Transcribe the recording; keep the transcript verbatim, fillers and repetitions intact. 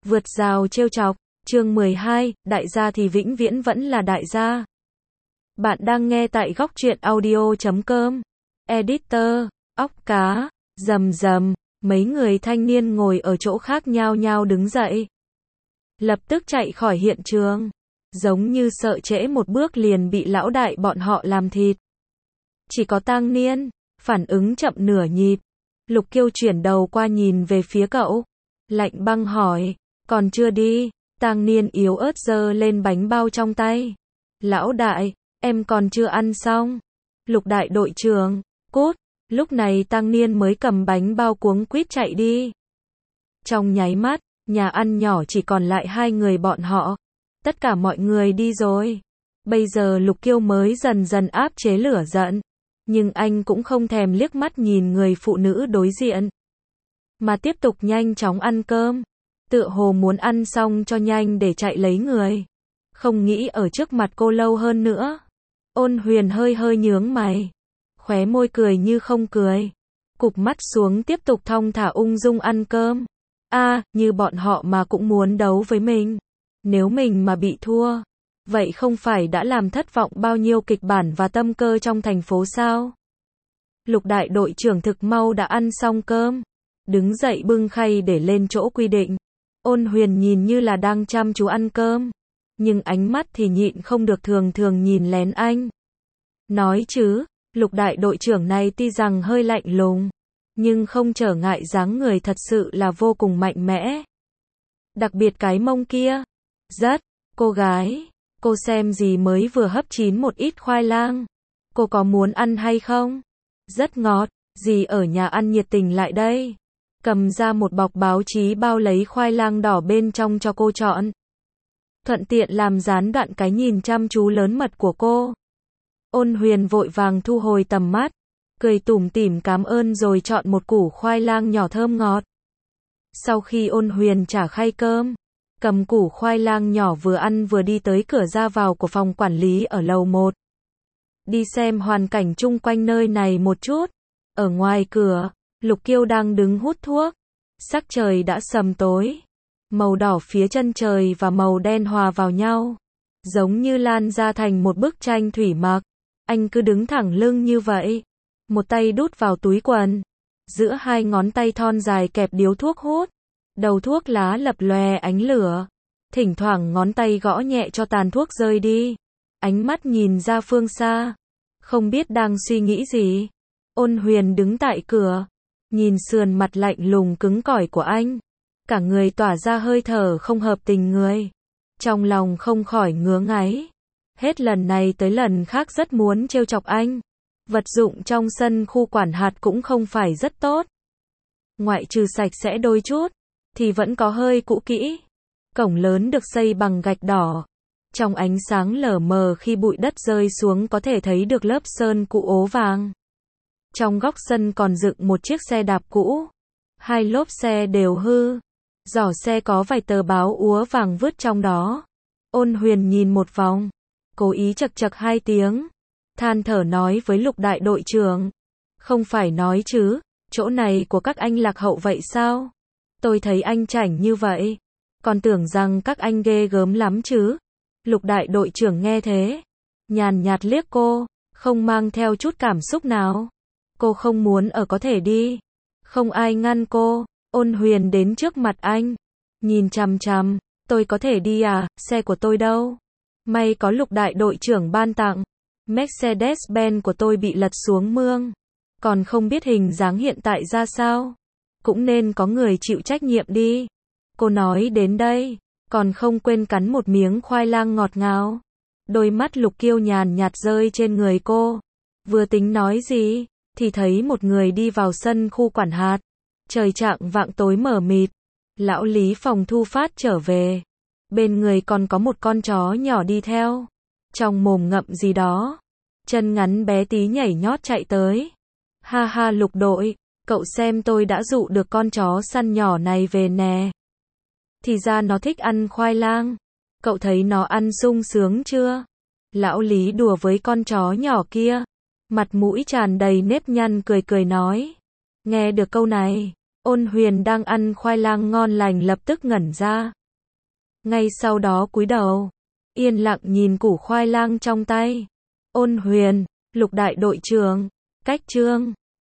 Vượt rào trêu chọc, chương mười hai, đại gia thì vĩnh viễn vẫn là đại gia. Bạn đang nghe tại góc truyện audio chấm com. Editor, óc cá, rầm rầm, mấy người thanh niên ngồi ở chỗ khác nhao nhao đứng dậy. Lập tức chạy khỏi hiện trường, giống như sợ trễ một bước liền bị lão đại bọn họ làm thịt. Chỉ có Tang Niên, phản ứng chậm nửa nhịp. Lục Kiêu chuyển đầu qua nhìn về phía cậu, lạnh băng hỏi, còn chưa đi? Tang Niên yếu ớt giơ lên bánh bao trong tay. Lão đại, em còn chưa ăn xong. Lục đại đội trưởng, cút. Lúc này Tang Niên mới cầm bánh bao cuống quýt chạy đi. Trong nháy mắt, nhà ăn nhỏ chỉ còn lại hai người bọn họ. Tất cả mọi người đi rồi. Bây giờ Lục Kiêu mới dần dần áp chế lửa giận. Nhưng anh cũng không thèm liếc mắt nhìn người phụ nữ đối diện. Mà tiếp tục nhanh chóng ăn cơm. Tựa hồ muốn ăn xong cho nhanh để chạy lấy người. Không nghĩ ở trước mặt cô lâu hơn nữa. Ôn Huyền hơi hơi nhướng mày. Khóe môi cười như không cười. Cụp mắt xuống tiếp tục thong thả ung dung ăn cơm. A, à, như bọn họ mà cũng muốn đấu với mình. Nếu mình mà bị thua, vậy không phải đã làm thất vọng bao nhiêu kịch bản và tâm cơ trong thành phố sao? Lục đại đội trưởng thực mau đã ăn xong cơm. Đứng dậy bưng khay để lên chỗ quy định. Ôn Huyền nhìn như là đang chăm chú ăn cơm. Nhưng ánh mắt thì nhịn không được thường thường nhìn lén anh. Nói chứ, lục đại đội trưởng này tuy rằng hơi lạnh lùng. Nhưng không trở ngại dáng người thật sự là vô cùng mạnh mẽ. Đặc biệt cái mông kia. Rất, cô gái. Cô xem gì mới vừa hấp chín một ít khoai lang. Cô có muốn ăn hay không? Rất ngọt, gì ở nhà ăn nhiệt tình lại đây. Cầm ra một bọc báo chí bao lấy khoai lang đỏ bên trong cho cô chọn. Thuận tiện làm gián đoạn cái nhìn chăm chú lớn mật của cô. Ôn Huyền vội vàng thu hồi tầm mắt. Cười tủm tỉm cảm ơn rồi chọn một củ khoai lang nhỏ thơm ngọt. Sau khi Ôn Huyền trả khay cơm, cầm củ khoai lang nhỏ vừa ăn vừa đi tới cửa ra vào của phòng quản lý ở lầu một. Đi xem hoàn cảnh chung quanh nơi này một chút. Ở ngoài cửa, Lục Kiêu đang đứng hút thuốc. Sắc trời đã sầm tối. Màu đỏ phía chân trời và màu đen hòa vào nhau. Giống như lan ra thành một bức tranh thủy mặc. Anh cứ đứng thẳng lưng như vậy. Một tay đút vào túi quần. Giữa hai ngón tay thon dài kẹp điếu thuốc hút. Đầu thuốc lá lập lòe ánh lửa. Thỉnh thoảng ngón tay gõ nhẹ cho tàn thuốc rơi đi. Ánh mắt nhìn ra phương xa. Không biết đang suy nghĩ gì. Ôn Huyền đứng tại cửa. Nhìn sườn mặt lạnh lùng cứng cỏi của anh. Cả người tỏa ra hơi thở không hợp tình người. Trong lòng không khỏi ngứa ngáy. Hết lần này tới lần khác rất muốn trêu chọc anh. Vật dụng trong sân khu quản hạt cũng không phải rất tốt. Ngoại trừ sạch sẽ đôi chút, thì vẫn có hơi cũ kỹ. Cổng lớn được xây bằng gạch đỏ. Trong ánh sáng lờ mờ khi bụi đất rơi xuống có thể thấy được lớp sơn cũ ố vàng. Trong góc sân còn dựng một chiếc xe đạp cũ. Hai lốp xe đều hư. Giỏ xe có vài tờ báo úa vàng vứt trong đó. Ôn Huyền nhìn một vòng. Cố ý chật chật hai tiếng. Than thở nói với lục đại đội trưởng. Không phải nói chứ, chỗ này của các anh lạc hậu vậy sao? Tôi thấy anh chảnh như vậy. Còn tưởng rằng các anh ghê gớm lắm chứ. Lục đại đội trưởng nghe thế. Nhàn nhạt liếc cô, không mang theo chút cảm xúc nào. Cô không muốn ở có thể đi. Không ai ngăn cô. Ôn Huyền đến trước mặt anh. Nhìn chằm chằm, tôi có thể đi à, xe của tôi đâu? May có lục đại đội trưởng ban tặng. Mercedes-Benz của tôi bị lật xuống mương. Còn không biết hình dáng hiện tại ra sao. Cũng nên có người chịu trách nhiệm đi. Cô nói đến đây, còn không quên cắn một miếng khoai lang ngọt ngào. Đôi mắt Lục Kiêu nhàn nhạt rơi trên người cô. Vừa tính nói gì, thì thấy một người đi vào sân khu quản hạt. Trời chạng vạng tối mờ mịt. Lão Lý phòng thu phát trở về. Bên người còn có một con chó nhỏ đi theo. Trong mồm ngậm gì đó. Chân ngắn bé tí nhảy nhót chạy tới. Ha ha Lục đội, cậu xem tôi đã dụ được con chó săn nhỏ này về nè. Thì ra nó thích ăn khoai lang. Cậu thấy nó ăn sung sướng chưa? Lão Lý đùa với con chó nhỏ kia. Mặt mũi tràn đầy nếp nhăn cười cười nói. Nghe được câu này, Ôn Huyền đang ăn khoai lang ngon lành lập tức ngẩn ra. Ngay sau đó cúi đầu, yên lặng nhìn củ khoai lang trong tay. Ôn Huyền, Lục đại đội trưởng, cách chương